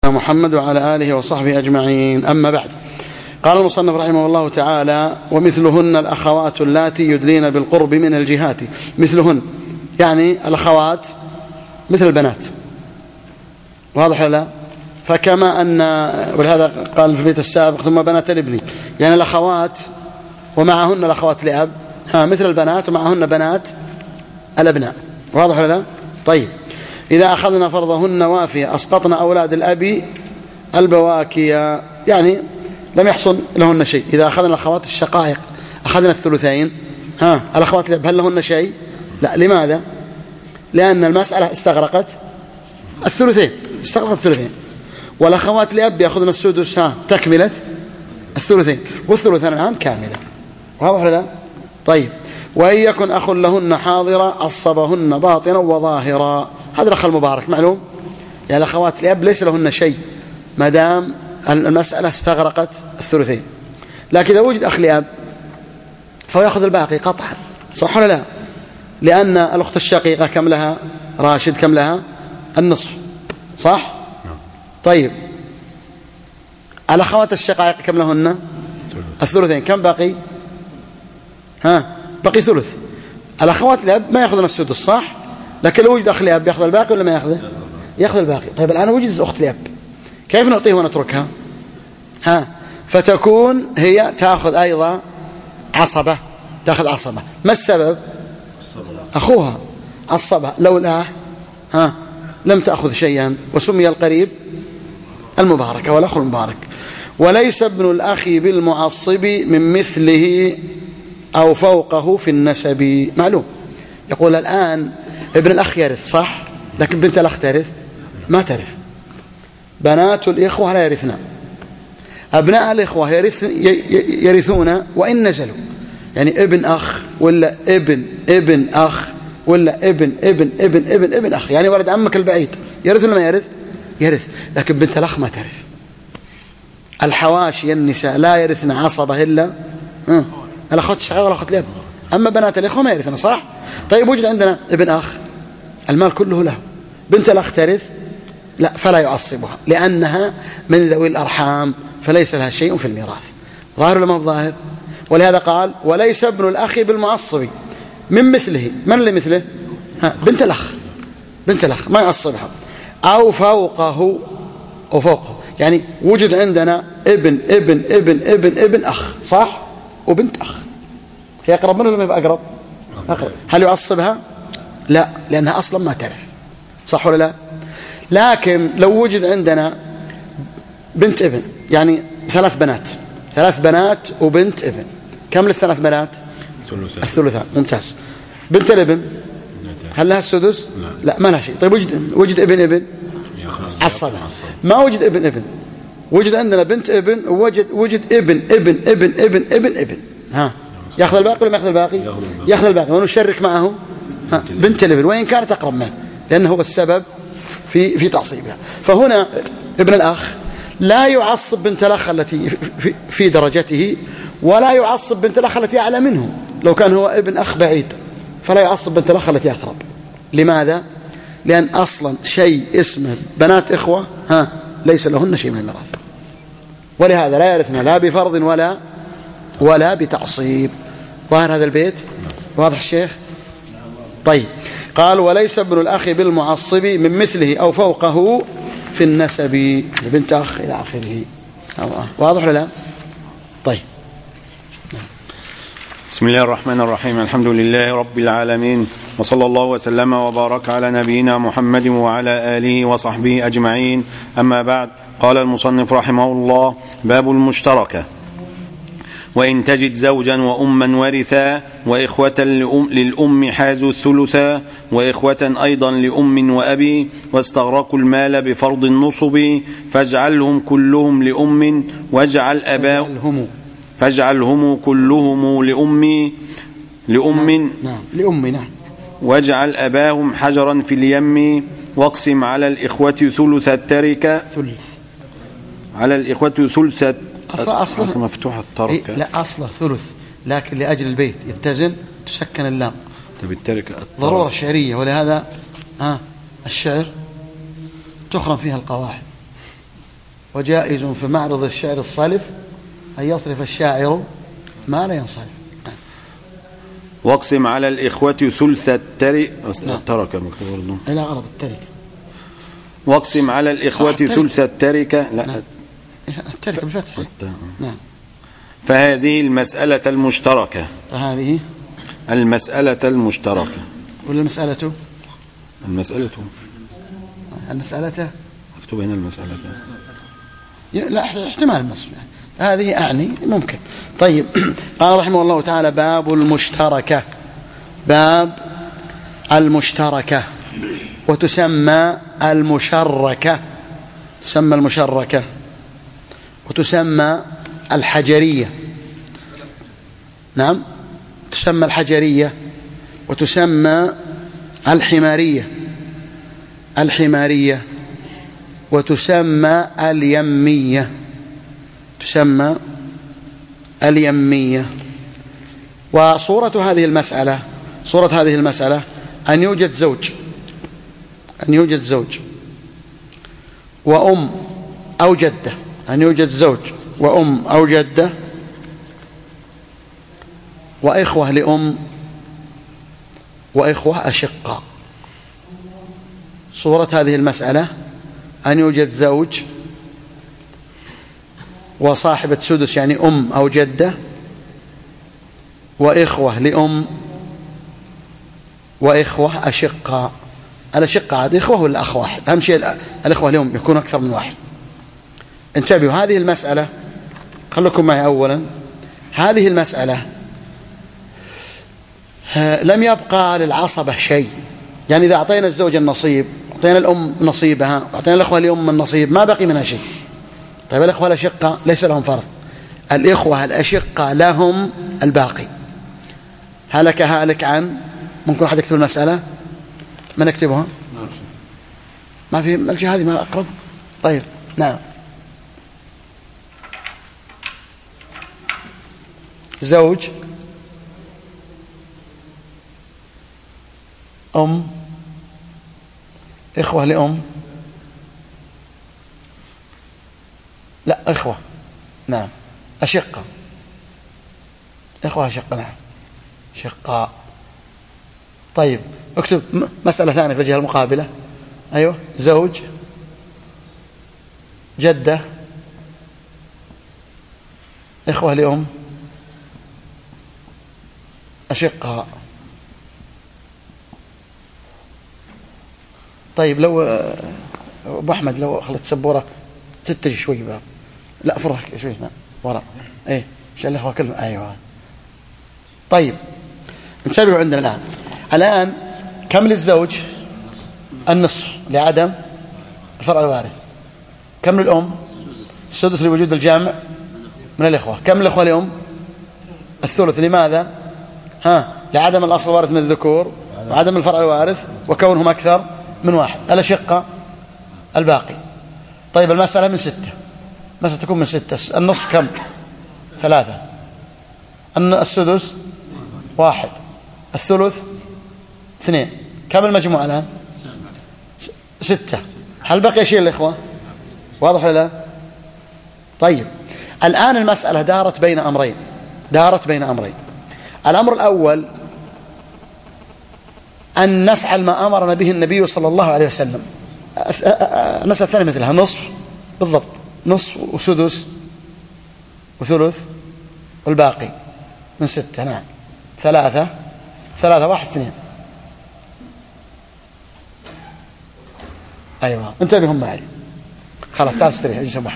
محمد وعلى آله وصحبه أجمعين. أما بعد، قال المصنف رحمه الله تعالى: ومثلهن الأخوات اللاتي يدلين بالقرب من الجهات. مثلهن يعني الأخوات مثل البنات، واضح ولا لا؟ فكما أن، ولهذا قال في البيت السابق: ثم بنات الابن، يعني الأخوات ومعهن الأخوات لأب، مثل البنات ومعهن بنات الأبناء، واضح ولا لا؟ طيب، إذا أخذنا فرضهن وافية أسقطنا أولاد الأب البواكية، يعني لم يحصل لهن شيء. إذا أخذنا الأخوات الشقائق أخذنا الثلثين، الأخوات الأب هل لهن شيء؟ لا. لماذا؟ لأن المسألة استغرقت الثلثين، والأخوات الأب يأخذن السدس، تكملة الثلثين، والثلثان الآن كاملة، واضح ولا لا؟ طيب، وإن يكن أخ لهن حاضرا عصبهن باطنا وظاهرا. هذا الأخ المبارك معلوم، يعني الأخوات الأب ليس لهن شيء ما دام المسألة استغرقت الثلثين. لكن إذا وجد أخ لأب فهو يأخذ الباقي قطعا، صح ولا لا؟ لأن الأخت الشقيقة كم لها؟ راشد كم لها؟ النصف، صح؟ طيب، الأخوات الشقائق كم لهن؟ الثلثين. كم باقي؟ بقي ثلث. الأخوات الأب ما يأخذن السدس، صح؟ لكن لو وجد أخ لأب يأخذ الباقي ولا ما يأخذه؟ يأخذ الباقي. طيب، الآن وجدت الأخت لأب، كيف نعطيه ونتركها؟ فتكون هي تأخذ أيضا عصبة، تأخذ عصبة. ما السبب؟ أخوها عصبها، لولا لم تأخذ شيئا، وسمي القريب المبارك والأخ المبارك. وليس ابن الأخ بالمعصب من مثله أو فوقه في النسب. معلوم، يقول الآن ابن الأخ يرث، صح؟ لكن بنت الأخ ترث؟ ما ترث. بنات الإخوة لا يرثنا، أبناء الإخوة يرثون وإن نزلوا، يعني ابن أخ ولا ابن أخ ولا ابن أخ، يعني ولد عمك البعيد يرث ولا ما يرث؟ يرث. لكن بنت الأخ ما ترث. الحواشي النساء لا يرثن عصبة إلا الأخوات الشقيقة والأخوات الأب. أما بنات الإخوة ما يرثن، صح؟ طيب، وجد عندنا ابن أخ المال كله له، بنت الأخ ترث؟ لا، فلا يعصبها لأنها من ذوي الأرحام، فليس لها شيء في الميراث. ظاهر ولا ما هو ظاهر؟ ولهذا قال: وليس ابن الأخ بالمعصب من مثله. من اللي مثله؟ بنت الأخ ما يعصبها. أو فوقه، يعني وجد عندنا ابن أخ، صح؟ وبنت أخ، هي أقرب منه ولا ما هي أقرب؟ هل يعصبها؟ لا، لأنها أصلا ما ترث، صح ولا لا؟ لكن لو وجد عندنا بنت ابن، يعني ثلاث بنات وبنت ابن، كم للثلاث بنات؟ الثلثان. ممتاز. بنت الابن هل لها السدس؟ لا، ما لها شيء. طيب، وجد ابن عصبها. ما وجد ابن، وجد عندنا بنت ابن، وجد ابن، يأخذ الباقي ولا ما يأخذ الباقي؟ يأخذ الباقي، ونشرك معه بنت الابن وإن كانت أقرب منه، لأنه هو السبب في تعصيبها. فهنا ابن الأخ لا يعصب بنت الأخ التي في درجته، ولا يعصب بنت الأخ التي أعلى منه. لو كان هو ابن أخ بعيد فلا يعصب بنت الأخ التي أقرب. لماذا؟ لأن أصلا شيء اسمه بنات إخوة ليس لهن شيء من الميراث، ولهذا لا يرثنا لا بفرض ولا بتعصيب. ظاهر هذا البيت؟ واضح الشيخ؟ طيب، قال: وليس ابن الأخ بالمعصب من مثله أو فوقه في النسب، بنت أخ إلى آخره. واضح ولا لا؟ طيب. بسم الله الرحمن الرحيم. الحمد لله رب العالمين، وصلى الله وسلم وبارك على نبينا محمد وعلى آله وصحبه أجمعين. أما بعد، قال المصنف رحمه الله: باب المشتركة. وإن تجد زوجا وأما ورثا، وإخوة للأم حازوا الثلثا، وإخوة أيضا لأم وأبي، واستغرقوا المال بفرض النصب، فاجعلهم كلهم لأم، فاجعلهم كلهم لأم، واجعل أباهم حجرا في اليم، واقسم على الإخوة ثلث التركة، على الإخوة ثلث أصل مفتوح التركة. لا، أصله ثلث، لكن لأجل البيت يتزن تسكن اللام. طيب، التركة ضرورة شعرية، ولهذا الشعر تخرم فيها القواعد. وجائز في معرض الشعر الصلف أن يصرف الشاعر ما لا ينصرف. واقسم على الإخوة ثلث التركة إلى غرض التركة. واقسم على الإخوة ثلث التركة. لا التركة بالفتح. نعم. فهذه المسألة المشتركة. فهذه المسألة المشتركة. ولا المسألة؟ المسألة اكتب هنا المسألة. لا احتمال النصب يعني. هذه أعني ممكن. طيب قال رحمه الله تعالى باب المشتركة. باب المشتركة وتسمى المشركة. تسمى المشركة وتسمى الحجرية. نعم تسمى الحجرية وتسمى الحمارية وتسمى اليمية. وصورة هذه المسألة أن يوجد زوج وأم أو جدة. أن يوجد زوج وأم أو جدة وإخوة لأم وإخوة أشقاء. صورة هذه المسألة أن يوجد زوج وصاحبة سدس يعني أم أو جدة وإخوة لأم وإخوة أشقاء. الأشقاء عاد إخوة ولا أخ واحد؟ أهم شيء الإخوة لأم يكون أكثر من واحد. انتبهوا هذه المسألة، خلكم معي أولا. هذه المسألة لم يبقى للعصبة شيء. يعني إذا أعطينا الزوج النصيب، أعطينا الأم نصيبها، أعطينا الأخوة لأم النصيب، ما بقي منها شيء. طيب الإخوة الأشقة ليس لهم فرض. الإخوة الأشقة لهم الباقي. هلك عن. ممكن أحد يكتب المسألة؟ ما نكتبها؟ ما في الجهة هذه ما أقرب. طيب نعم. زوج أم إخوة لأم لا إخوة نعم أشقة إخوة أشقة نعم شقاء. طيب اكتب مسألة ثانية في الجهة المقابلة. أيوة زوج جدة إخوة لأم أشقاء. طيب لو أبو أحمد لو خلت سبورة تتجه شوي بقى. لا فرح شوي وراء. إيه عشان الأخوة كلهم. أيوة. طيب انتبهوا عندنا الآن كم للزوج؟ النصف لعدم الفرع الوارث. كم للأم؟ السدس لوجود الجامع من الإخوة. كم الإخوة لأم؟ الثلث. لماذا؟ لعدم الأصل الوارث من الذكور وعدم الفرع الوارث وكونهم أكثر من واحد. الأشقة الباقي. طيب المسألة من 6. مسألة تكون من 6. النصف كم؟ 3. السدس 1. الثلث 2. كم المجموعة الآن؟ 6. هل بقي شيء الإخوة؟ واضح ولا لا؟ طيب الآن المسألة دارت بين أمرين. الأمر الأول أن نفعل ما أمرنا به النبي صلى الله عليه وسلم. المسألة الثانية مثلها نصف بالضبط. نصف وسدس وثلث والباقي من 6. نعم 3 1 2. أيوة انتبهوا معي. خلاص تعال استريح اجي صباح.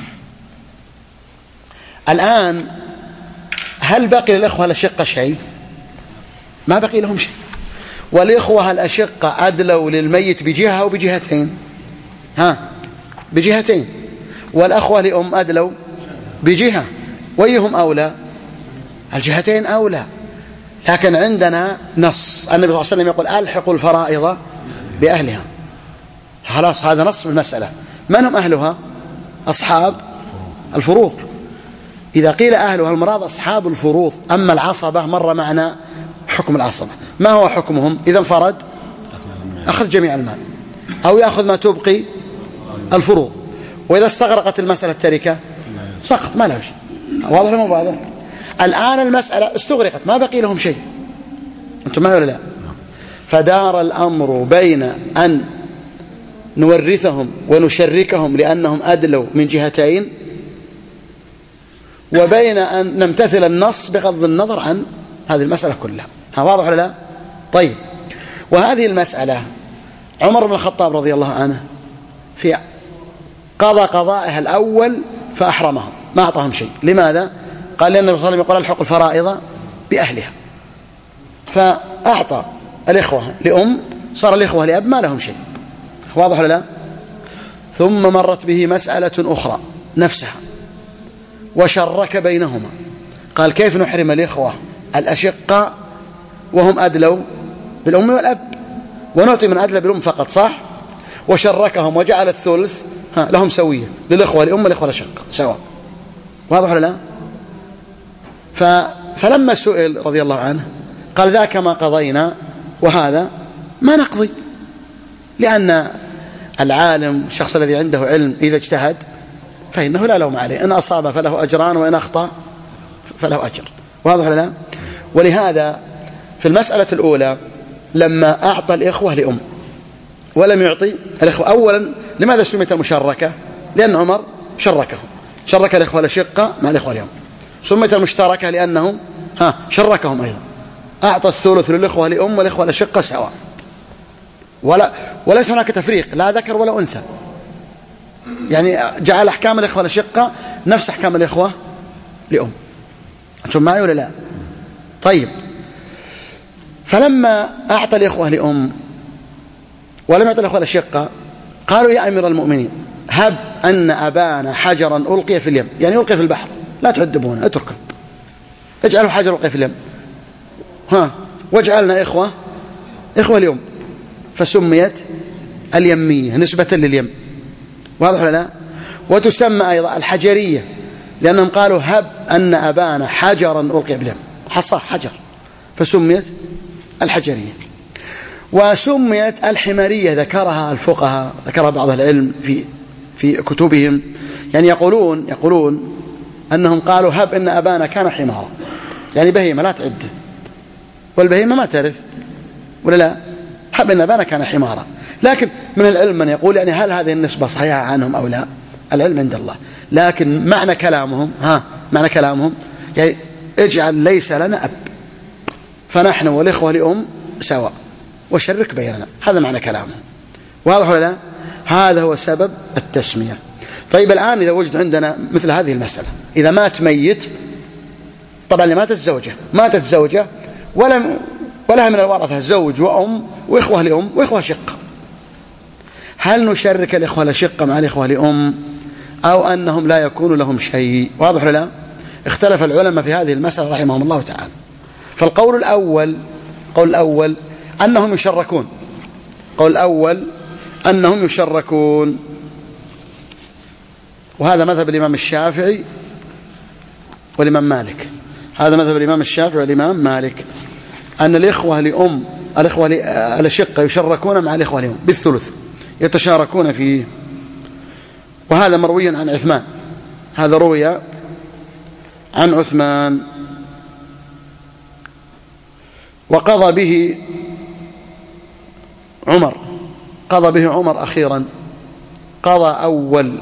الآن هل بقي للإخوة الأشقة شيء؟ ما بقي لهم شيء. والإخوة الأشقة أدلوا للميت بجهة أو بجهتين؟ بجهتين. والأخوة لأم أدلوا بجهة. ويهم أولى؟ الجهتين أولى. لكن عندنا نص النبي صلى الله عليه وسلم يقول ألحقوا الفرائض بأهلها. خلاص هذا نص بالمسألة. من هم أهلها؟ أصحاب الفروض. إذا قيل أهلها المراد أصحاب الفروض. أما العصبة مر معنا حكم العصبة. ما هو حكمهم؟ إذا انفرد أخذ جميع المال أو يأخذ ما تبقي الفروض. وإذا استغرقت المسألة التركة سقط، ما له شيء. واضح ولا مو واضح؟ الآن المسألة استغرقت، ما بقي لهم شيء، أنتم معي ولا لا؟ فدار الأمر بين أن نورثهم ونشركهم لأنهم أدلوا من جهتين، وبين أن نمتثل النص بغض النظر عن هذه المسألة كلها. واضح ولا لا؟ طيب، وهذه المسألة عمر بن الخطاب رضي الله عنه في قضى قضائها الأول فأحرمهم، ما أعطاهم شيء. لماذا؟ قال لأن النبي صلى الله عليه وسلم يقول الحق الفرائض بأهلها، فأعطى الإخوة لأم، صار الإخوة لأب ما لهم شيء. واضح ولا لا؟ ثم مرت به مسألة أخرى نفسها وشرك بينهما، قال كيف نحرم الإخوة الأشقاء وهم أدلوا بالأم والأب، ونعطي من أدلى بالأم فقط، صح؟ وشركهم وجعل الثلث لهم سوية، للإخوة لأم والإخوة الأشقاء سواء. واضح ولا لا؟ فلما سئل رضي الله عنه قال ذاك ما قضينا وهذا ما نقضي، لأن العالم الشخص الذي عنده علم إذا اجتهد فإنه لا لوم عليه، إن أصاب فله أجران وإن أخطأ فله أجر. واضح ولا لا؟ ولهذا في المسألة الأولى لما أعطى الإخوة لأم ولم يعطي الإخوة، أولا لماذا سميت المشاركة؟ لأن عمر شركهم، شرك الإخوة الأشقاء مع الإخوة اليوم. سميت المشتركة لأنه شركهم أيضا، أعطى الثلث للإخوة لأم والإخوة الأشقاء سواء، وليس هناك تفريق لا ذكر ولا أنثى، يعني جعل أحكام الإخوة الأشقاء نفس أحكام الإخوة لأم. أنتم معي ولا لا؟ طيب، فلما أعطى الإخوة لأم ولم يعطي الإخوة الأشقاء قالوا يا أمير المؤمنين هب أن أبانا حجرا ألقي في اليم، يعني ألقي في البحر، لا تعذبونا، اتركه، اجعلوا حجر ألقي في اليم، واجعلنا إخوة اليم، فسميت اليمية نسبة لليم. واضح ولا لا؟ وتسمى أيضا الحجرية لأنهم قالوا هب أن أبانا حجرا ألقي باليم، حصى حجر، فسميت الحجرية. وسميت الحمارية ذكرها الفقهاء، ذكرها بعض العلم في كتبهم، يعني يقولون أنهم قالوا هب أن أبانا كان حمارا، يعني بهيمة لا تعد، والبهيمة ما ترث ولا لا؟ هب أن أبانا كان حمارا. لكن من العلم من يقول يعني هل هذه النسبة صحيحة عنهم أو لا؟ العلم عند الله. لكن معنى كلامهم يعني اجعل ليس لنا أب، فنحن والإخوة لأم سواء، وشرك بيننا، هذا معنى كلامهم. واضح ولا لا؟ هذا هو سبب التسمية. طيب الآن إذا وجد عندنا مثل هذه المسألة، إذا مات ميت، طبعا اللي ماتت زوجة ولها من الورثة زوج وأم وإخوة لأم وإخوة شقة، هل نشرك الإخوة الشقة مع الإخوة لأم أو أنهم لا يكون لهم شيء؟ واضح ولا لا؟ اختلف العلماء في هذه المسألة رحمهم الله تعالى. فالقول الأول أنهم يشركون، قول الأول أنهم يشركون، وهذا مذهب الإمام الشافعي والإمام مالك. هذا مذهب الإمام الشافعي والإمام مالك، أن الإخوة لأم الإخوة الأشقة يشركون مع الإخوة لأم بالثلث، يتشاركون فيه. وهذا مروي عن عثمان، هذا روي عن عثمان، وقضى به عمر أخيرا، قضى أول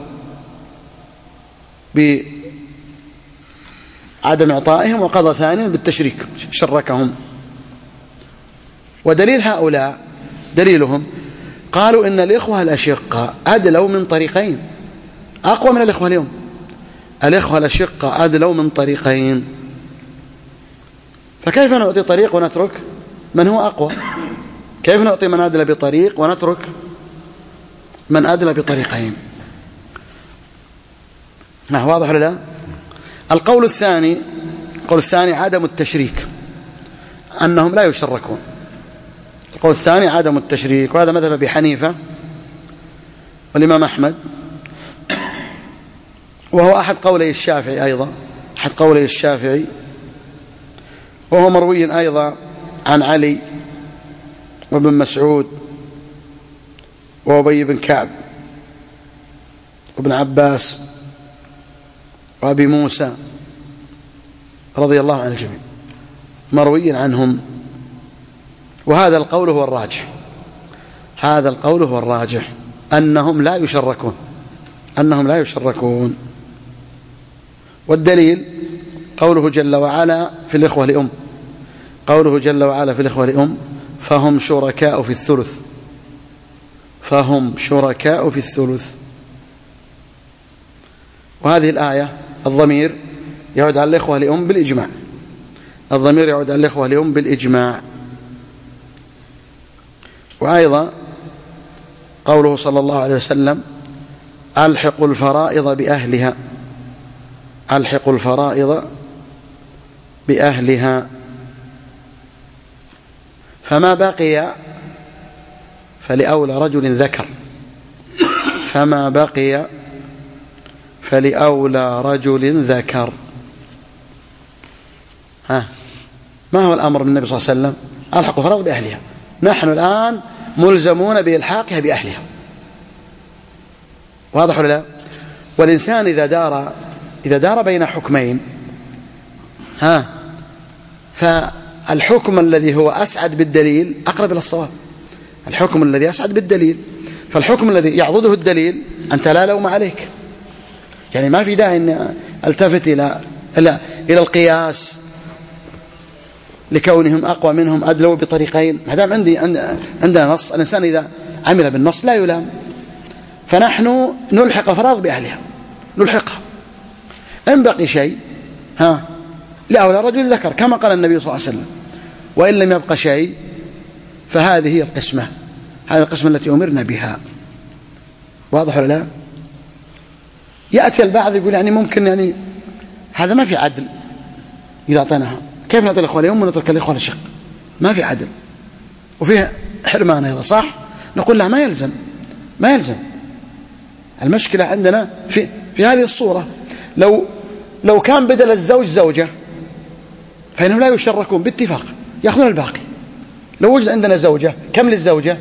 بعدم إعطائهم، وقضى ثانيا بالتشريك، شركهم. ودليل هؤلاء دليلهم قالوا إن الإخوة الأشقة أدلوا من طريقين أقوى من الإخوة اليوم. الإخوة الأشقة أدلوا من طريقين، فكيف نعطي طريق ونترك من هو أقوى؟ كيف نعطي من أدلى بطريق ونترك من أدلى بطريقين؟ واضح ولا لا؟ القول الثاني عدم التشريك، أنهم لا يشركون. القول الثاني عدم التشريك، وهذا مذهب أبي حنيفة والإمام أحمد، وهو أحد قولي الشافعي أيضا، وهو مروي أيضا عن علي وابن مسعود وأبي بن كعب وابن عباس وأبي موسى رضي الله عن الجميع مروي عنهم. وهذا القول هو الراجح، هذا القول هو الراجح أنهم لا يشركون، أنهم لا يشركون. والدليل قوله جل وعلا في الإخوة لأم، قوله جل وعلا في الإخوة لأم فهم شركاء في الثلث، فهم شركاء في الثلث. وهذه الآية الضمير يعود على الإخوة لأم بالإجماع، الضمير يعود على الإخوة لأم بالإجماع. وأيضا قوله صلى الله عليه وسلم ألحقوا الفرائض بأهلها، ألحقوا الفرائض بأهلها، فما بقي فلأولى رجل ذكر، فما بقي فلأولى رجل ذكر. ما هو الأمر من النبي صلى الله عليه وسلم؟ ألحقوا الفرائض بأهلها. نحن الآن ملزمون بإلحاقها بأهلها، واضح ولا لا؟ والإنسان إذا دار بين حكمين فالحكم الذي هو أسعد بالدليل أقرب إلى الصواب، الحكم الذي أسعد بالدليل. فالحكم الذي يعضده الدليل أنت لا لوم عليك، يعني ما في داعي أن التفت إلى القياس لكونهم أقوى منهم أدلوا بطريقين. ما دام عندنا نص، الإنسان إذا عمل بالنص لا يلام. فنحن نلحق الفرائض بأهلها، نلحقها. إن بقي شيء لأولى رجل ذكر كما قال النبي صلى الله عليه وسلم، وإن لم يبقى شيء فهذه هي القسمة، هذه القسمة التي أمرنا بها. واضح ولا لا؟ يأتي البعض يقول يعني ممكن يعني هذا ما في عدل إذا أعطيناها، كيف نعطي الإخوة اليوم ونترك الإخوة الشق؟ ما في عدل وفيه حرمان أيضا، صح؟ نقول لا، ما يلزم، ما يلزم. المشكلة عندنا في هذه الصورة، لو كان بدل الزوج زوجة فإنهم لا يشركون باتفاق، يأخذون الباقي. لو وجد عندنا زوجة، كم للزوجة؟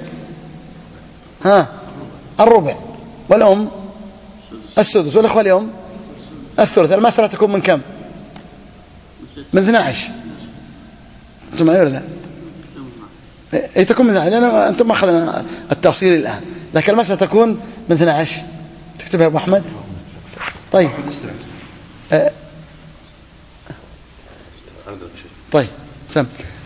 الربع، والأم السدس، والأخوة اليوم الثلث. المسألة تكون من كم؟ من 12. أنتم معي ولا لا؟ هي تكون من 12، لأن أنتم ما أخذنا التأصيل الآن، لكن المسألة تكون من 12. تكتبها يا أبو أحمد. طيب طيب سم.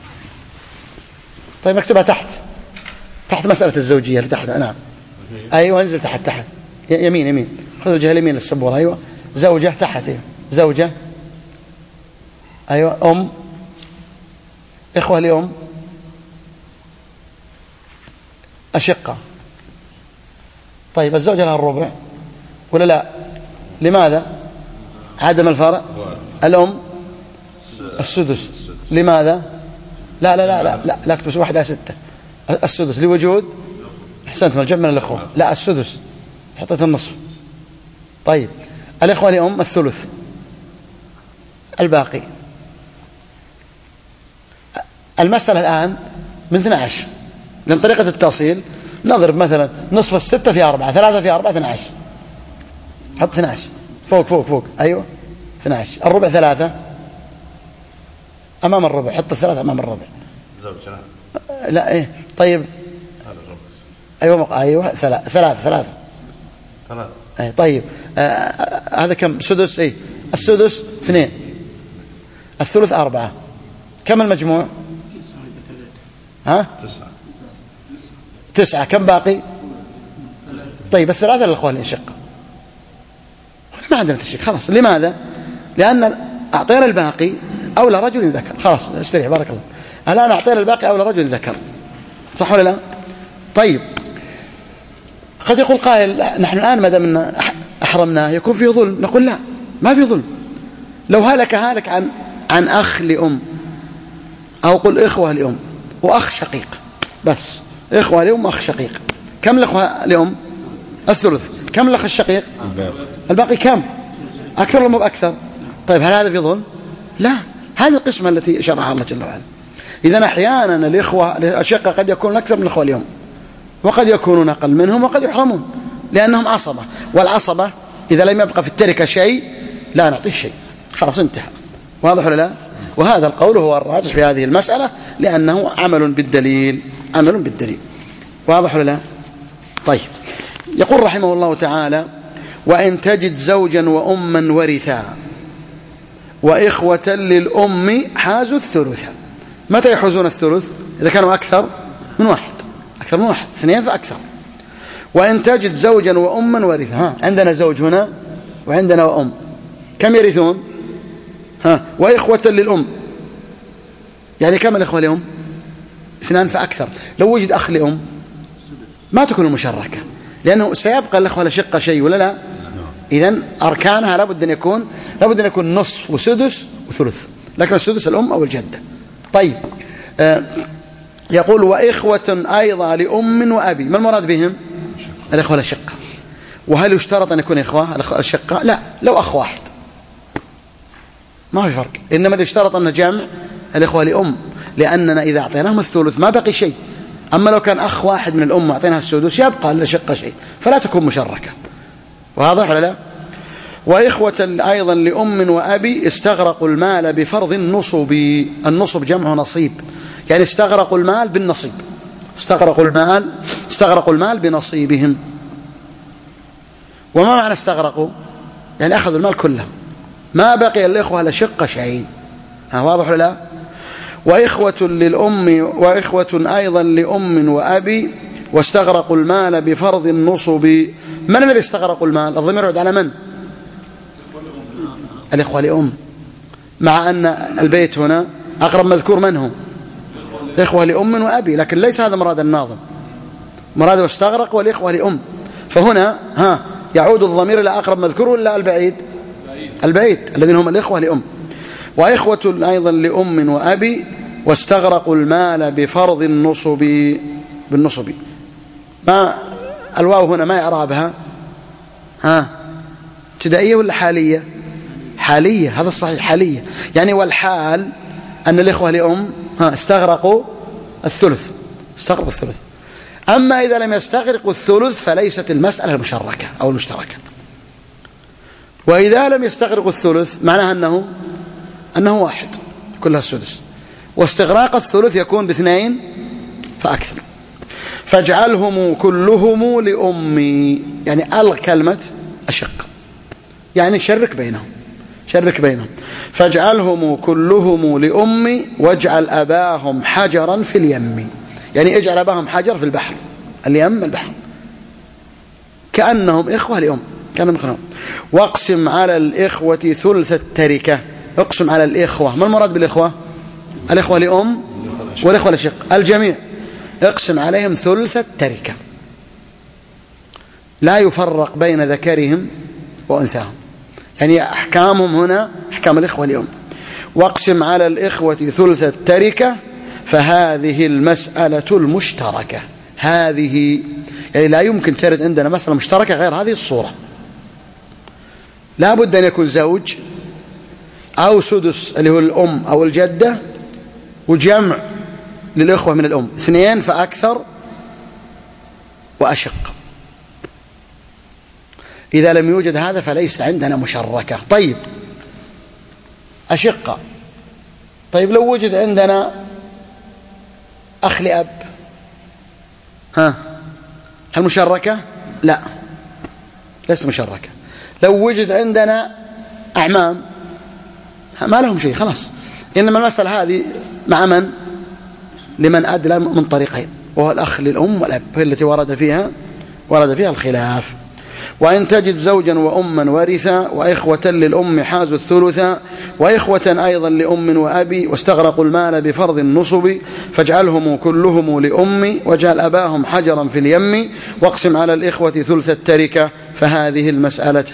طيب نكتبها تحت مسألة الزوجية اللي تحت. نعم أيوة، انزل تحت يمين خذ الجهة اليمين للسبورة. أيوة زوجة تحت، أيوة زوجة، أيوة أم، إخوة لأم، أشقة. طيب الزوجة لها الربع ولا لا؟ لماذا؟ عدم الفرع. الأم السدس. لماذا؟ لا اكتب 1/6. السدس لوجود، أحسنت، الجمع من الأخوة. لا السدس حطيت النصف. طيب الإخوة لأم الثلث، الباقي. المسألة الآن من 12، لأن طريقة التأصيل نضرب مثلا نصف 6 في 4، 3 في 4 12. حط 12 فوق. أيوة 12. الربع 3 أمام الربع، حط 3 أمام الربع. زوجة لا إيه. طيب أيوة 3. أي طيب هذا كم؟ سدس. إيه السدس 2، الثلث 4. كم المجموع؟ 9. كم باقي؟ طيب 3 للأخوة الشق. ما عندنا تشريك خلاص. لماذا؟ لأن أعطينا الباقي أولى رجل ذكر. خلاص استريح، بارك الله. الآن أعطينا الباقي أولى رجل ذكر، صح ولا لا؟ طيب قد يقول قائل نحن الآن ما دام أحرمناه يكون فيه ظلم. نقول لا، ما في ظلم. لو هلك عن أخ لأم، أو قل إخوة لأم وأخ شقيق، بس إخوة لأم وأخ شقيق، كم الإخوة لأم؟ الثلث. كم الأخ الشقيق؟ الباقي. كم؟ أكثر ولا مو بأكثر؟ طيب هل هذا في ظلم؟ لا، هذه القسمة التي شرعها الله جل وعلا. إذن أحيانا الإخوة الأشقة قد يكون أكثر من الإخوة اليوم، وقد يكونون أقل منهم، وقد يحرمون لأنهم عصبة، والعصبة إذا لم يبقى في التركة شيء لا نعطيه شيء، خلاص انتهى. واضح ولا لا؟ وهذا القول هو الراجح في هذه المسألة لأنه عمل بالدليل. واضح ولا لا؟ طيب، يقول رحمه الله تعالى: وإن تجد زوجا وأما ورثا وإخوة للأم حازوا الثلث. متى يحوزون الثلث؟ إذا كانوا أكثر من واحد، 2 فأكثر. وإن تجد زوجا وأما ورثا، عندنا زوج هنا وعندنا وأم، كم يرثون؟ وإخوة للأم، يعني كم الإخوة لأم؟ 2 فأكثر. لو وجد أخ لأم ما تكون المشاركة، لأنه سيبقى الإخوة لشقة شيء ولا لا؟ إذن أركانها لابد أن يكون نصف وسدس وثلث، لكن السدس الأم أو الجدة. طيب، يقول: وإخوة أيضا لأم وأبي. ما المراد بهم؟ الإخوة لشقة. وهل يشترط أن يكون إخوة الشقة؟ لا، لو أخ واحد ما في فرق، إنما اللي يشترط أن جمع الإخوة لأم، لأننا إذا أعطيناهم الثلث ما بقي شيء. أما لو كان أخ واحد من الأم أعطيناها السدس يبقى للشقة شيء، فلا تكون مشركة. واضح ولا لا؟ وإخوة أيضا لأم وأبي استغرقوا المال بفرض النصب. النصب جمع نصيب، يعني استغرقوا المال بالنصيب، استغرقوا المال بنصيبهم. وما معنى استغرقوا؟ يعني أخذوا المال كله، ما بقي الإخوة لشقة شيء. واضح ولا لا؟ وإخوة للأم وإخوة أيضا لأم وأبي واستغرقوا المال بفرض النصب. من الذي استغرقوا المال؟ الضمير يعود على من؟ الإخوة لأم، مع أن البيت هنا أقرب مذكور من هو؟ إخوة لأم وأبي، لكن ليس هذا مراد الناظم، مراد واستغرق والإخوة لأم. فهنا يعود الضمير إلى أقرب مذكور ولا البعيد؟ البعيد، الذين هم الإخوة لأم. وإخوة أيضا لأم وأبي واستغرقوا المال بفرض النصب بالنصب. ما الواو هنا ما إعرابها؟ ابتدائية ولا حالية؟ حالية، هذا الصحيح، حالية. يعني والحال أن الإخوة لأم استغرقوا الثلث. أما إذا لم يستغرقوا الثلث فليست المسألة المشركة أو المشتركة. وإذا لم يستغرقوا الثلث معناها أنه واحد كلها السدس، واستغراق الثلث يكون ب2 فأكثر. فاجعلهم كلهم لأمي، يعني ألغ كلمة أشق، يعني شرك بينهم. فاجعلهم كلهم لأمي واجعل أباهم حجرا في اليم، يعني اجعل أباهم حجر في البحر، اليم البحر، كأنهم إخوة لأم، واقسم على الإخوة ثلث التركة. اقسم على الإخوة، ما المراد بالإخوة؟ الإخوة لأم والإخوة لشق، الجميع اقسم عليهم ثلث التركة، لا يفرق بين ذكرهم وأنثاهم، يعني أحكامهم هنا أحكام الإخوة لأم. واقسم على الإخوة ثلث التركة فهذه المسألة المشتركة. هذه يعني لا يمكن ترد عندنا مسألة مشتركة غير هذه الصورة، لا بد أن يكون زوج أو سدس اللي هو الأم أو الجدة، وجمع للإخوة من الأم 2 فأكثر وأشق. إذا لم يوجد هذا فليس عندنا مشركة. طيب، أشقة. طيب، لو وجد عندنا أخ لأب، هل مشركة؟ لا، ليست مشركة. لو وجد عندنا أعمام ما لهم شيء، خلاص. إنما المسألة هذه مع من؟ لمن أدلى من طريقين، وهو الأخ للأم والأب، هي التي ورد فيها الخلاف. وإن تجد زوجا وأما ورثا وإخوة للأم حازوا الثلث وإخوة أيضا لأم وأبي واستغرقوا المال بفرض النصب فاجعلهم كلهم لأم واجعل أباهم حجرا في اليم واقسم على الإخوة ثلث التركة فهذه المسألة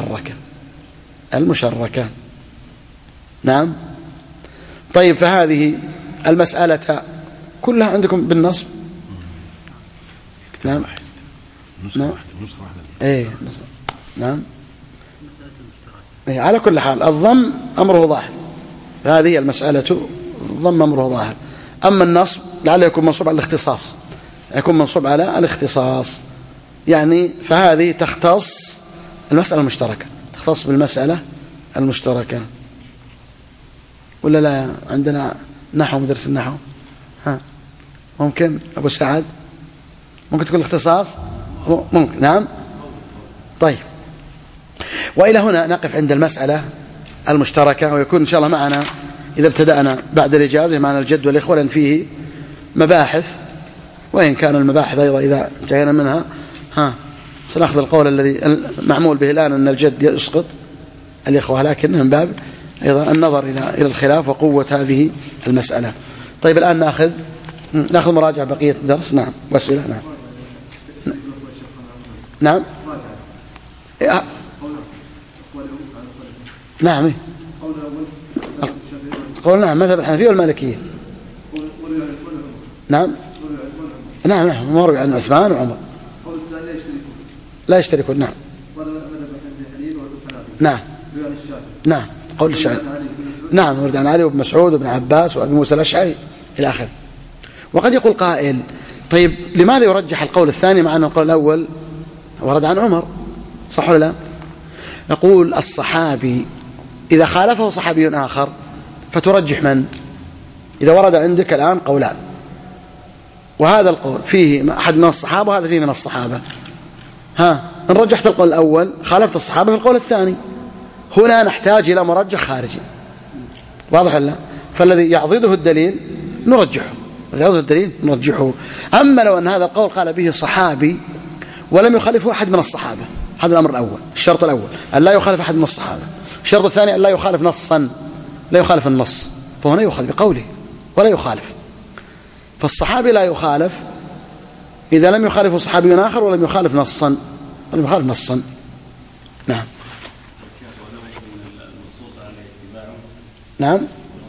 المشركة. نعم. طيب، فهذه المسألة كلها عندكم بالنصب؟ نعم. نعم. على كل حال الضم أمره ظاهر، هذه المسألة الضم أمره ظاهر. أما النصب لعله يكون منصوب على الاختصاص، يعني فهذه تختص المسألة المشتركة، تختص بالمسألة المشتركة. ولا لا عندنا نحو مدرس النحو؟ ها ممكن أبو سعد ممكن تكون الاختصاص ممكن. نعم طيب. وإلى هنا نقف عند المسألة المشتركة، ويكون إن شاء الله معنا إذا ابتدأنا بعد الإجازة معنا الجد والإخوة، لأن فيه مباحث، وإن كان المباحث أيضا إذا انتهينا منها سنأخذ القول الذي المعمول به الآن أن الجد يسقط الإخوة، لكن من باب أيضا النظر إلى الخلاف وقوة هذه المسألة. طيب الآن نأخذ مراجعة بقية الدرس. نعم وأسئلة. نعم نعم قول نعم مذهب الحنفية والمالكية. نعم مروي عن عثمان وعمر لا يشتركون. نعم قول الشافعي. نعم ورد عن علي وابن مسعود وابن عباس وابن موسى الأشعري إلى آخره. وقد يقول قائل طيب لماذا يرجح القول الثاني مع أن القول الأول ورد عن عمر؟ صح ولا لا؟ يقول الصحابي إذا خالفه صحابي آخر فترجح من؟ إذا ورد عندك الآن قولان، وهذا القول فيه أحد من الصحابة وهذا فيه من الصحابة، إن رجحت القول الأول خالفت الصحابة في القول الثاني، هنا نحتاج إلى مرجح خارجي. واضح ولا؟ فالذي يعضده الدليل نرجحه. أما لو أن هذا القول قال به صحابي ولم يخالفه أحد من الصحابة، هذا الأمر الأول، الشرط الأول أن لا يخالف أحد من الصحابة. الشرط الثاني أن لا يخالف نصا، لا يخالف النص، فهنا يؤخذ بقوله ولا يخالف. فالصحابي لا يخالف إذا لم يخالفه صحابي آخر ولم يخالف نصا. نعم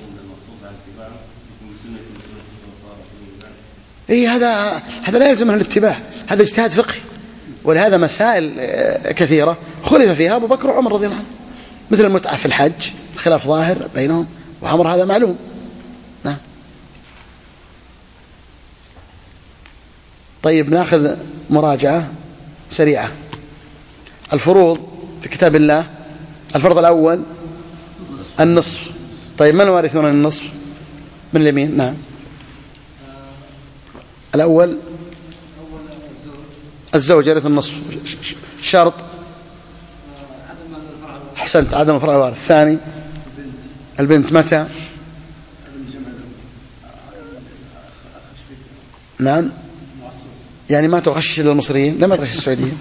هذا لا يلزم من الاتباع، هذا اجتهاد فقهي، ولهذا مسائل كثيرة خلف فيها أبو بكر وعمر رضي الله عنه، مثل المتعة في الحج الخلاف ظاهر بينهم وعمر، هذا معلوم. نعم طيب نأخذ مراجعة سريعة. الفروض في كتاب الله، الفرض الأول النصف. طيب من وارثون النصف من اليمين؟ نعم الأول الزوج يرث النصف. شرط أحسنت عدم الفرع الوارث. الثاني البنت. متى؟ نعم يعني ما تغشش للمصريين، لا ما تغشش السعوديين.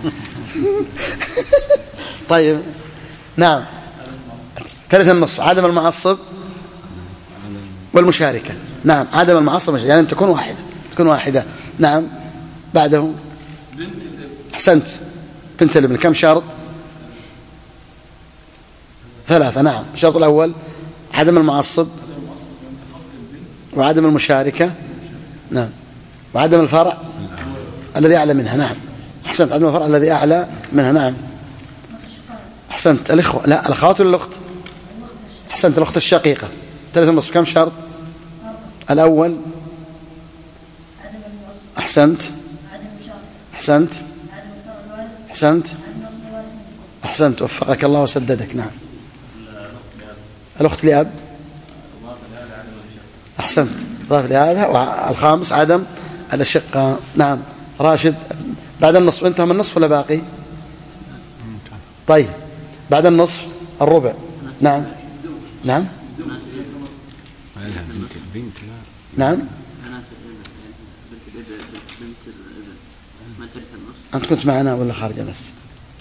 طيب نعم ثالث النصف عدم المعصب والمشاركة. نعم عدم المعصب يعني تكون واحدة. نعم بعده أحسنت بنت الابن. كم شرط؟ 3. نعم الشرط الأول عدم المعصب وعدم المشاركة. نعم وعدم الفرع الذي أعلى منها. نعم أحسنت عدم الفرع الذي أعلى منها. نعم أحسنت الإخوة لا الأخوات ولا الأخت؟ أحسنت الأخت الشقيقة. ثالث النصف كم شرط؟ الأول أحسنت وفقك الله وسددك. نعم الأخت لأب. أحسنت ضاف لهذا. والخامس عدم الأشقة. نعم راشد بعد النصف انتهى من النصف ولا باقي؟ طيب بعد النصف الربع. نعم نعم أنت كنت معنا ولا خارج المسجد؟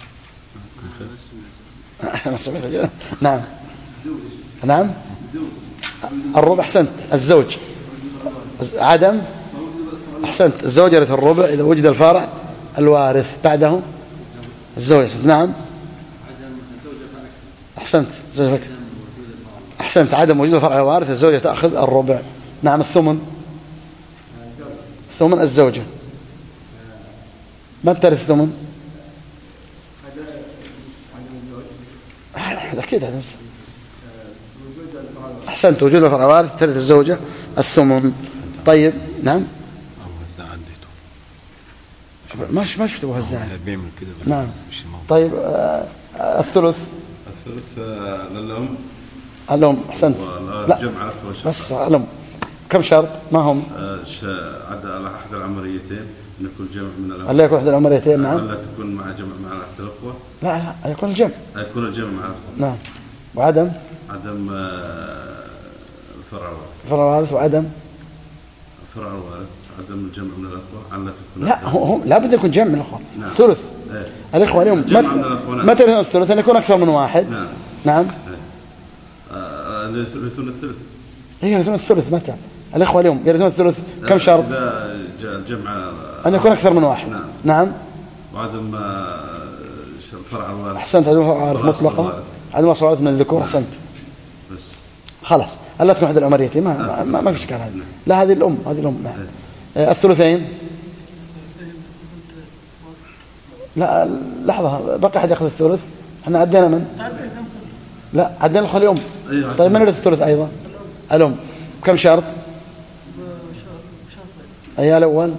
نعم الربع. أحسنت الزوج عدم. أحسنت الزوج يرث الربع إذا وجد الفرع الوارث. بعده الزوج. نعم أحسنت عدم وجود الفرع الوارث الزوجة تأخذ الربع. نعم الثمن الزوجة. ما ترث الثمن؟ أكيد هذا. أحسنت وجود الفرع الوارث ترث الزوجة الثمن. طيب نعم ما شفت أبو هزاع. نعم طيب الثلث للأم. الأم أحسنت. لا بس الأم كم شرط ما هم؟ على أحد العمريتين أن يكون جمع من الأم. ألا يكون أحد العمريتين نعم. لا تكون مع جمع مع أحد الأخوة. لا يكون الجمع. يكون الجمع مع الأخوة. نعم. وعدم الفرع الوارث وعدم فرع الوارث. عدم الجمع من الأخوة على لا تكون. لا هم لا بد يكون جمع من الأخوة. نعم. ثلث. الإخوة اليوم متى يرثون الثلث؟ أن يكون أكثر من واحد. نعم. يرثون الثلث. يرثون الثلث متى؟ الإخوة اليوم يرثون الثلث كم شرط؟ إذا الجمع أن يكون أكثر من واحد. نعم. وعدم فرع الوارث. أحسنت. عدم فرع الوارث مطلقة. عدم فرع الوارث من الذكور. أحسنت. بس خلاص ألا تكون أحد العمريتين ما في إشكال هذا. لا هذه الأم نعم. الثلثين لا لحظة بقى أحد يأخذ الثلث. احنا عدينا من لا عدينا الأخوة الأم. طيب من يرث الثلث أيضا؟ الأم. كم شرط؟ أيها الأول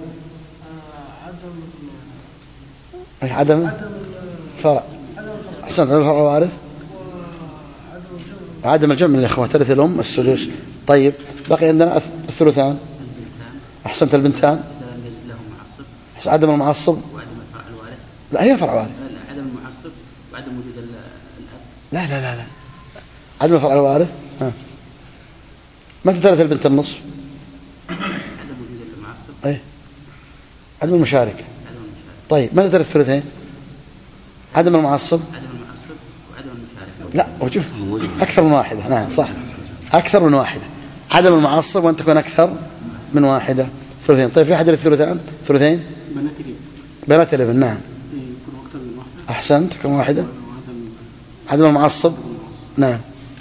عدم فرع. أحسنت. عدم فرع الوارث وعدم الجمع من الإخوة. ترث الأم السدس. طيب بقي عندنا الثلثان. أحسنت. البنتان عدم المعصب لا هي فرع وارث. عدم المعصب وعدم وجود الأب. لا عدم فرع الوارث. متى ترث البنت النصف؟ عدم وجود المعصب. اي عدم المشاركة. طيب متى ترث الثلثين؟ عدم المعصب. عدم المعصب وعدم المشاركة. لا وجود أكثر من واحدة. نعم صح أكثر من واحدة. عدم المعصب وأن تكون أكثر من واحدة. ثلثين. طيب في أحد الثلثين ثلثين بنات الابن. نعم أحسنت. كم واحدة؟ عدم المعصب. نعم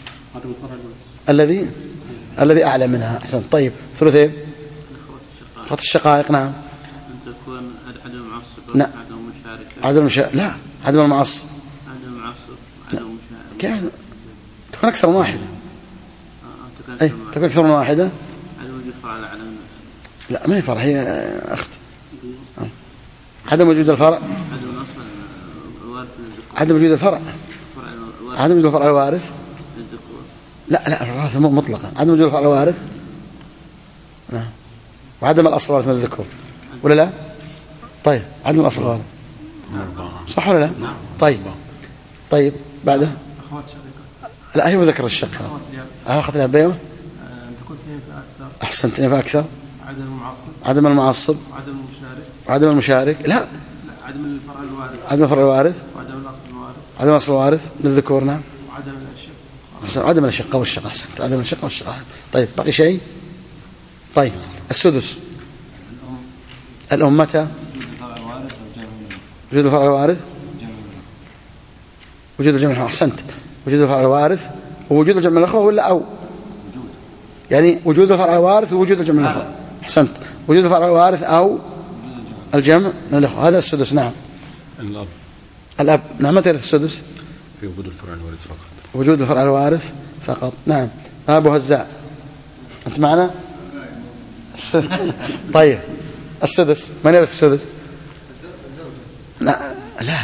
الذي أعلى منها. أحسنت. طيب ثلثين أخوات الشقائق. نعم تكون عدم المعصب لا عدم المشاركة. لا عدم المعصب عدم المعصب عدم المشاركة. كيف تكون أكثر من واحدة؟ أي تكون أكثر من واحدة. عدم وجود فرع على لا ما هي فرع هي أخت. عدم وجود الفرع. عدم وجود الفرع. عدم وجود الفرع الوارث. لا الوارث مطلقا. عدم وجود الفرع الوارث. نعم. وعدم الأصل الوارث من الذكور ولا لا؟ طيب عدم الأصل الوارث صح ولا لا؟ طيب بعده لا هي ذكر الشق. أخذت لها بيوه. أحسنت. فأكثر. عدم المعصب. عدم المشارك. لا عدم الفرع الوارث. عدم الأصل الوارث للذكور. نعم. عدم الشقة والشقة. أحسنت. عدم الشقة والشقة. طيب بقي شيء. طيب السدس. الأم متى؟ وجود الفرع الوارث. وجود الجمع. أحسنت. وجود الفرع الوارث ووجود الجمع من الأخوة ولا أو يعني وجود الفرع الوارث ووجود الجمع من الأخوة. أحسنت. وجود الفرع الوارث أو الجمع من الأخوة. هذا السدس. نعم. الأب. نعم متى يرث السدس؟ في وجود الفرع الوارث فقط. وجود الفرع الوارث فقط. نعم. أبو هزاع أنت معنا؟ طيب السدس من يرث السدس؟ لا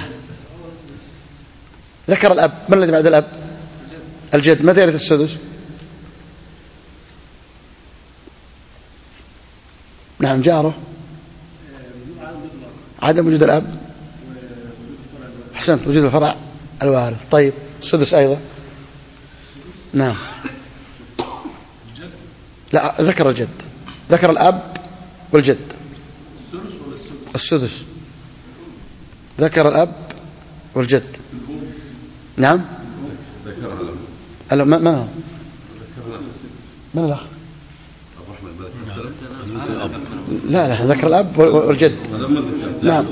ذكر الأب. من الذي بعد الأب؟ الجد. متى يرث السدس؟ نعم جاره. عدم وجود الأب. أحسنت. وجود الفرع الوارث. طيب السدس أيضا. نعم لا ذكر الجد. ذكر الأب والجد. السدس ذكر الأب والجد. نعم من هو؟ من الأخ؟ لا ذكر الأب والجد. نعم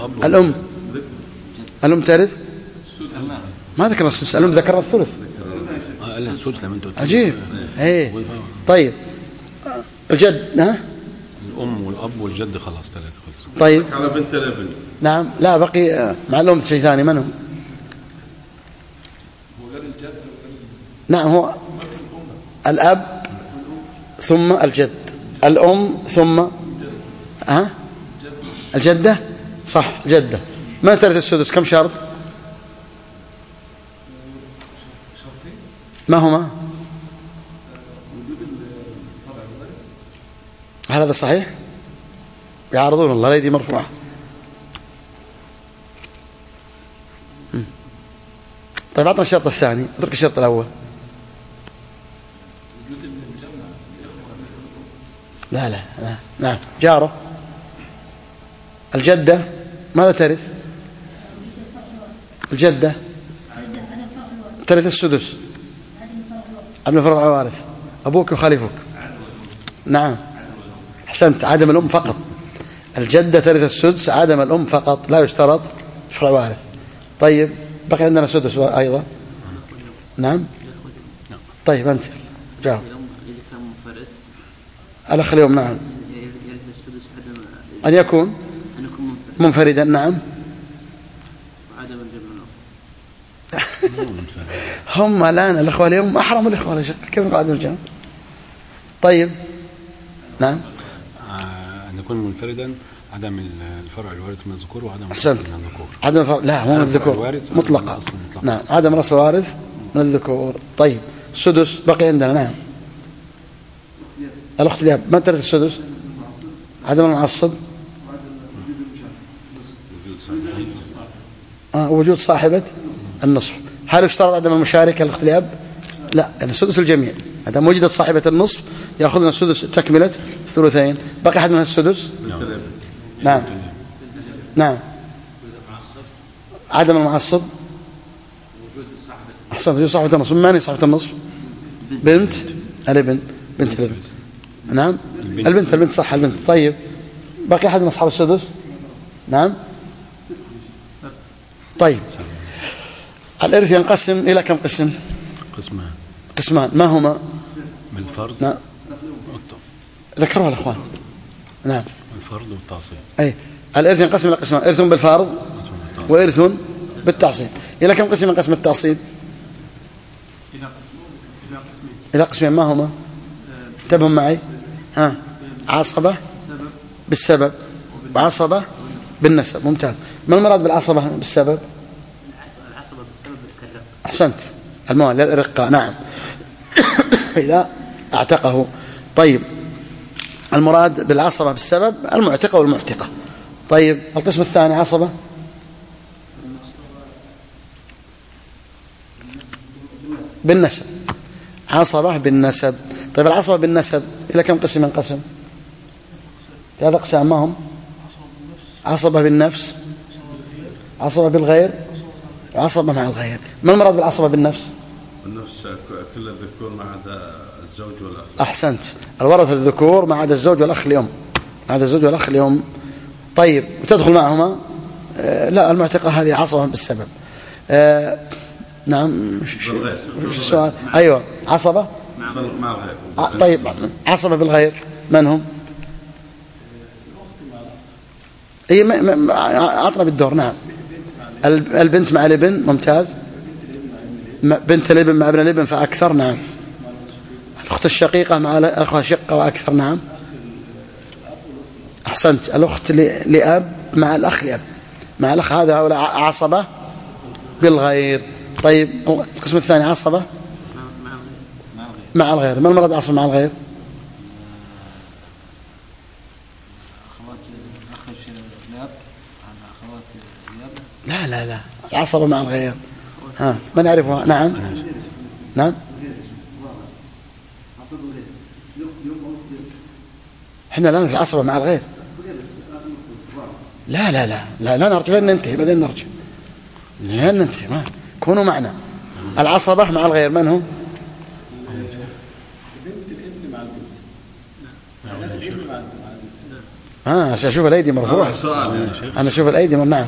الأم ترث. ما ذكر السدس. الأم ذكر الثلث. عجيب. ايه طيب الجد. ها الأم والأب والجد خلاص ثلاثة خلص. طيب على بنت الابن. نعم لا بقي مع الأم شيء ثاني. من هو؟ نعم هو الأب ثم الجد. الأم ثم الجدة. صح جدة. ما ترث السدس. كم شرط؟ ما هما؟ هل هذا صحيح؟ يعارضون الله، الأيدي مرفوعة. طيب أعطنا الشرط الثاني، اترك الشرط الأول. لا لا لا نعم جاره. الجدة ماذا ترث؟ الجدة ترث السدس. عدم الفرع وارث. أبوك يخالفك. نعم أحسنت، عدم الأم فقط. الجدة ترث السدس، عدم الأم فقط، لا يشترط فرع وارث. طيب بقي عندنا سدس أيضا. نعم طيب أنت جاوب. الأخ اليوم نعم أن يكون منفردا. نعم هم الآن الأخوة اليوم أحرم الأخوة لا شك. كيف نقول عدم الجمع؟ طيب نعم أن يكون منفردا، عدم الفرع الوارث من الذكور وعدم أحسنت. من الذكور. عدم الفرع لا مو من الذكور مطلقا. نعم عدم رأس الوارث من الذكور. طيب السدس بقي عندنا. نعم الأخت الياب ما ترث السدس؟ عدم المعصب، وجود صاحبة النصف. هل يشترط عدم المشاركة الأخت الياب؟ لا، يعني السدس الجميع. إذا وجدت صاحبة النصف يأخذنا السدس تكملة الثلثين. بقي أحد من السدس؟ نعم نعم عدم المعصب. أحسنت، وجود صاحبة النصف. من هي صاحبة النصف؟ بنت الابن. بنت الابن. نعم البنت صح البنت. طيب باقي أحد من أصحاب السدس؟ نعم طيب الإرث ينقسم إلى كم قسم؟ قسمان. ما هما؟ بالفرض. نعم ذكروها الأخوان. نعم الفرض والتعصيب. أي الإرث ينقسم إلى قسمان، إرث بالفرض وإرث بالتعصيب. إلى كم قسم ينقسم التعصيب؟ إلى قسمين. ما هما؟ انتبهوا معي. عصبة بالسبب وعصبة بالنسب. ممتاز. ما المراد بالعصبة بالسبب؟ العصبة بالسبب بالكرة. أحسنت، الموال للإرقاء. نعم إذا اعتقه. طيب المراد بالعصبة بالسبب المعتقة والمعتقة. طيب القسم الثاني عصبة بالنسب. عصبة بالنسب. طيب العصبة بالنسب إلى كم قسم ينقسم؟ ثلاث أقسام. ما هم؟ عصبة بالنفس، عصبة بالغير، وعصبة مع الغير. ما المراد بالعصبة بالنفس؟ النفس كل الذكور ما عدا الزوج والأخ. أحسنت، الورثة الذكور ما عدا الزوج والأخ اليوم. ما عدا الزوج والأخ اليوم. طيب وتدخل معهما؟ لا المعتقة هذه عصبة بالسبب. نعم السؤال؟ أيوة عصبة مع الغير. طيب عصبة بالغير من هم؟ عطنا بالدور. نعم البنت مع الابن. ممتاز. بنت الابن مع ابن الابن فأكثر. نعم الأخت الشقيقة مع الأخوة شقة وأكثر. نعم أحسنت، الأخت لأب مع الأخ لأب مع الأخ. هذا هؤلاء عصبة بالغير. طيب القسم الثاني عصبة مع الغير. ما المراد عصبة مع الغير؟ لا لا لا العصبة مع الغير. من يعرفها؟ نعم نعم احنا الآن في العصبة مع الغير. لا لا لا لا, لا نرجع لن ننتهي بعدين نرجع لن ننتهي. ما كونوا معنا. العصبة مع الغير من هم؟ عشان أشوف الأيدي مرفوعة. أنا أشوف الأيدي نعم.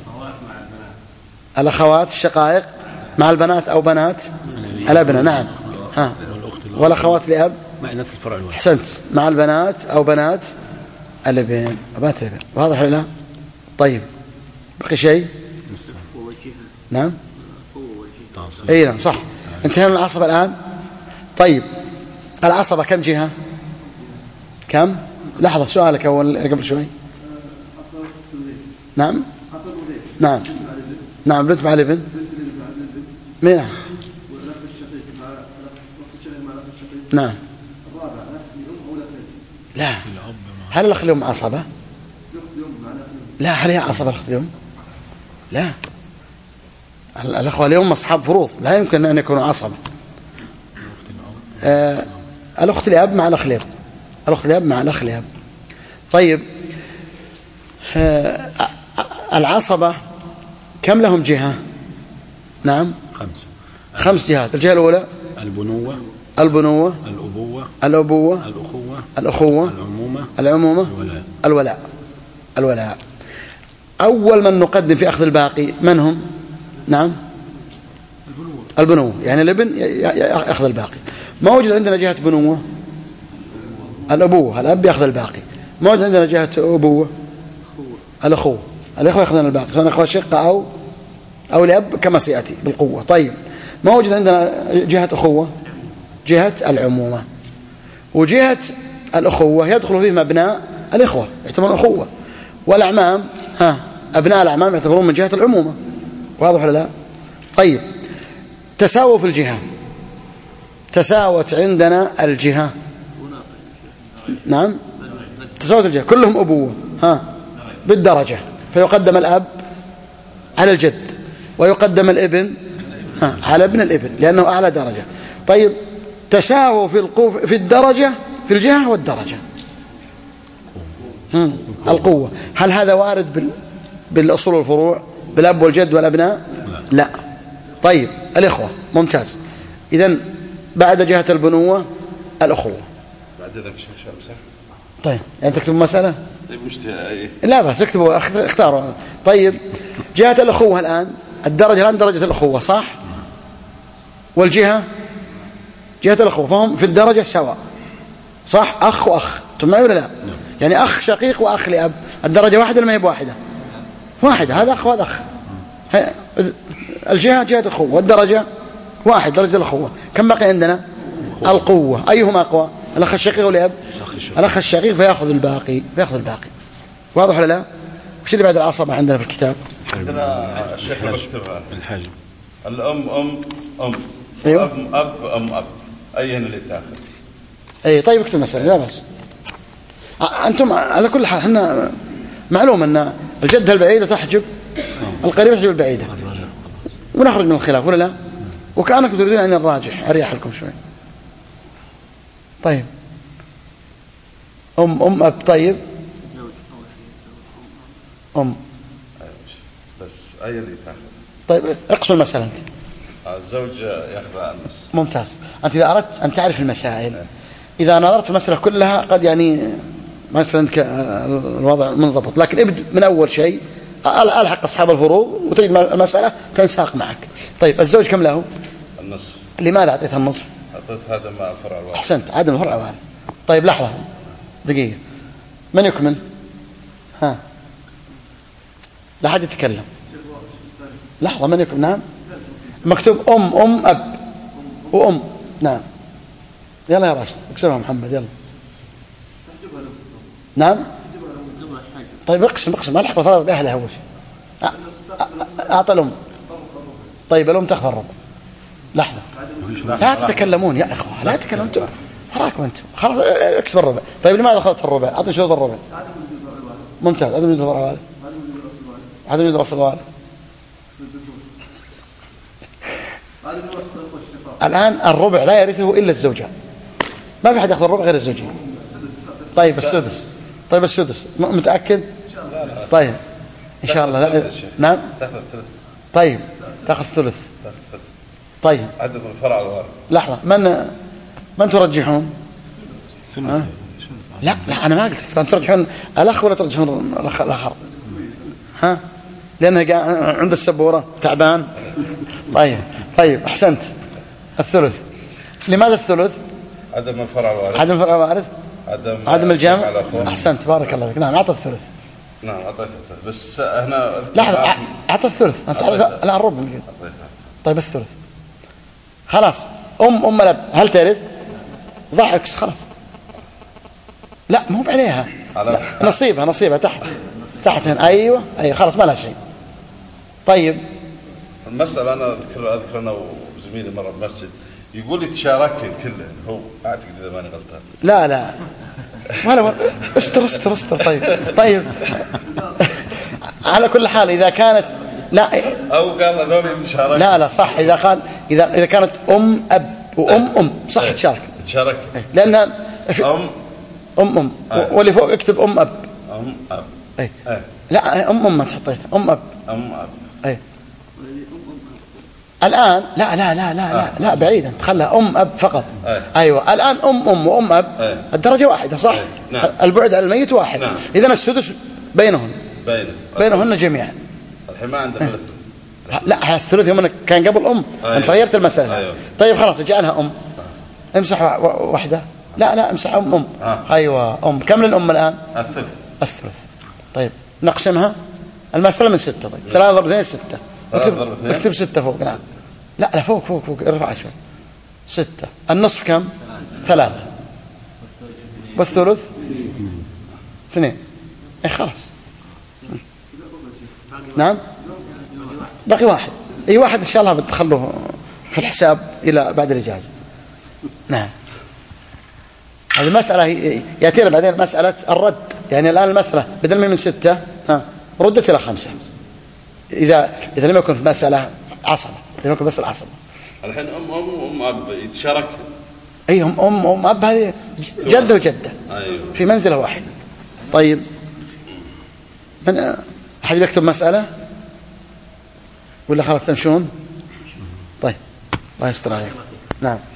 الأخوات الشقائق مع البنات أو بنات الأبناء. نعم والأخوات لأب أحسنت مع البنات أو بنات الابن. واضح ولا لا؟ طيب بقي شيء؟ نعم اي نعم صح. انتهينا من العصبة الآن. طيب العصبة كم جهة؟ كم؟ لحظة سؤالك أول قبل شوي. نعم نعم نعم بنت مع الابن. مين؟ نعم. لا، هل الأخ اليوم عصبة؟ لا، هل هي عصبة الأخ اليوم؟ لا، الأخوة اليوم أصحاب فروض، لا يمكن أن يكونوا عصبة. الأخت الأب مع الأخ الأب، الأخت الأب مع الأخ الأب. طيب، العصبة كم لهم جهة؟ نعم، 5 جهات. الجهة الأولى البنوة، الأبوة، الأخوة، العمومة، الولاء. أول من نقدم في أخذ الباقي من هم؟ نعم، البنوة، يعني الابن يأخذ الباقي. ما وجد عندنا جهة بنوة، الأبوة، الأب يأخذ الباقي. ما وجد عندنا جهة أبوة، الأخوة يأخذون الباقي، سواء أخوة شقة أو الأب كما سيأتي بالقوة. طيب، ما وجد عندنا جهة أخوة، جهة العمومة. وجهة الأخوة يدخل فيهم أبناء الإخوة يعتبرون أخوة، والأعمام أبناء الأعمام يعتبرون من جهة العمومة. واضح ولا لا؟ طيب، تساووا في الجهة، تساوت عندنا الجهة. نعم، تساوت الجهة، كلهم أبوة بالدرجة، فيقدم الأب على الجد، ويقدم الابن على ابن الابن لأنه أعلى درجة. طيب، تساووا في الدرجة، في الجهة والدرجة. القوة، هل هذا وارد بالأصول والفروع بالأب والجد والأبناء؟ لا. طيب، الإخوة، ممتاز. إذن بعد جهة البنوة الأخوة. بعد ذلك شمسة. طيب، يعني تكتب مسألة؟ طيب، لا بس اكتبوا، اختاروا. طيب، جهة الأخوة الآن، الدرجة الآن درجة الأخوة، صح؟ والجهة جهة الأخوة، فهم في الدرجة سواء، صح؟ أخ وأخ، أنتم معي ولا لا؟ يعني أخ شقيق وأخ لأب، الدرجة واحدة ولا ما هي بواحدة؟ واحدة، هذا أخ وهذا أخ. الجهة جهة أخوة، والدرجة واحد، درجة الأخوة. كم بقي عندنا؟ القوة. أيهما أقوى؟ الأخ الشقيق والأب؟ الأخ الشقيق، فيأخذ الباقي. واضح ولا لا؟ وش اللي بعد العصبة عندنا في الكتاب؟ عندنا الشيخ بكتبها الحاجب، الأم أيوة. أب أيهن اللي تأخذ؟ أي طيب، اكتب مثلا، لا بس. أنتم على كل حال، احنا معلوم أن الجدة البعيدة تحجب القريبة، تحجب البعيدة، ونخرج من الخلاف ولا لا؟ وكأنكم تريدون أن الراجح أريح لكم شوي. طيب، أم أب. طيب، بس أي اللي تأخذ؟ طيب، اقسم المسألة أنت. الزوج يأخذ النص. ممتاز. أنت إذا أردت أن تعرف المسائل، إذا نظرت في المسألة كلها قد يعني ما يصير عندك الوضع منضبط، لكن ابدأ من أول شيء، ألحق أصحاب الفروض وتجد المسألة تنساق معك. طيب، الزوج كم له؟ النصف. لماذا أعطيتها النصف؟ أعطيت هذا مع فرع الوارث. أحسنت، عدم الفرع الوارث. طيب، لحظة، دقيقة، من يكمل؟ لا حد يتكلم. لحظة، من يكمل؟ نعم، مكتوب أم أب وأم. نعم، يلا يا راشد، اكسرها محمد، يلا. نعم. طيب، اقسم الحق فرض بأهلها أول شيء. أعطى الأم. طيب، الأم تأخذ الربع. لحظة، لا تتكلمون يا إخوة، لا تتكلمون أنتم، حراكم أنتم، خلاص اكتب الربع. طيب، لماذا أخذت الربع؟ أعطي شروط الربع. ممتاز، عدم وجود الفرع الوارث، عدم وجود رأس الوارث. الآن الربع لا يرثه إلا الزوجان، ما في حد يأخذ الربع غير الزوجين. طيب، السدس. طيب، السدس متأكد؟ طيب، إن شاء الله. لا. نعم. طيب، تأخذ الثلث. طيب، عدم الفرع الوارث. لحظة، من ترجحون؟ لا، أنا ما قلت أن ترجحون الأخ ولا ترجحون الأخ الآخر؟ لأنه عند السبورة تعبان. طيب، أحسنت. الثلث. لماذا الثلث؟ عدم الفرع الوارث. عدم الفرع الوارث. عدم الجمع. أحسنت، بارك الله فيك. نعم، أعطى الثلث. نعم، أعطيت الثلث، بس هنا لحظة، أعطى الثلث. أنت لا، الربع. طيب، الثلث. خلاص، أم الأب هل ترث؟ ضع اكس، خلاص. لا، مو عليها، نصيبها تحت هنا. أيوة، خلاص، ما لها شيء. طيب، المسألة أنا أذكر أنا وزميلي مرة بمسجد، يقول يتشاركين كله هو اعتقد اذا ماني غلطان. لا ولا استر طيب على كل حال اذا كانت لا او قال هذول يتشارك. لا صح، اذا قال اذا كانت اب وام صح تشارك لان ام واللي فوق اكتب ام اب. اي لا ام ما تحطيتها ام اب اي الآن لا بعيدا تخلها أم أب فقط. أيوة الآن أم وأم أب الدرجة واحدة صح. نعم. البعد على الميت واحد. نعم. إذن السدس بينهن جميعا. الحين ما عندنا لا الثلث يوم كان قبل أم. أنت غيرت المسألة. أيوة. طيب خلاص اجعلها أم. امسح واحدة. لا امسح أم. أيوة أم. كم للأم الآن؟ الثلث. طيب نقسمها. المسألة من 6. طيب 3 ضرب 2 6. اكتب 6 فوق. نعم. لا فوق ارفع شوي. 6. النصف كم؟ 3 والثلث 2. اي خلاص. نعم باقي واحد. اي واحد ان شاء الله بتخلوه في الحساب الى بعد الاجازه. نعم هذه المسألة يأتينا بعدين مسألة الرد. يعني الآن المسألة بدل من 6 ردت إلى 5 إذا لم يكن في مسألة عصبة. إذا لم يكن مسألة عصبة الحين أم أب يتشارك. أي أم أب هذه جدة وجدة. أيوه. في منزلة واحدة. طيب من أحد يكتب مسألة ولا خلاص تمشون؟ طيب الله يستر عليكم. نعم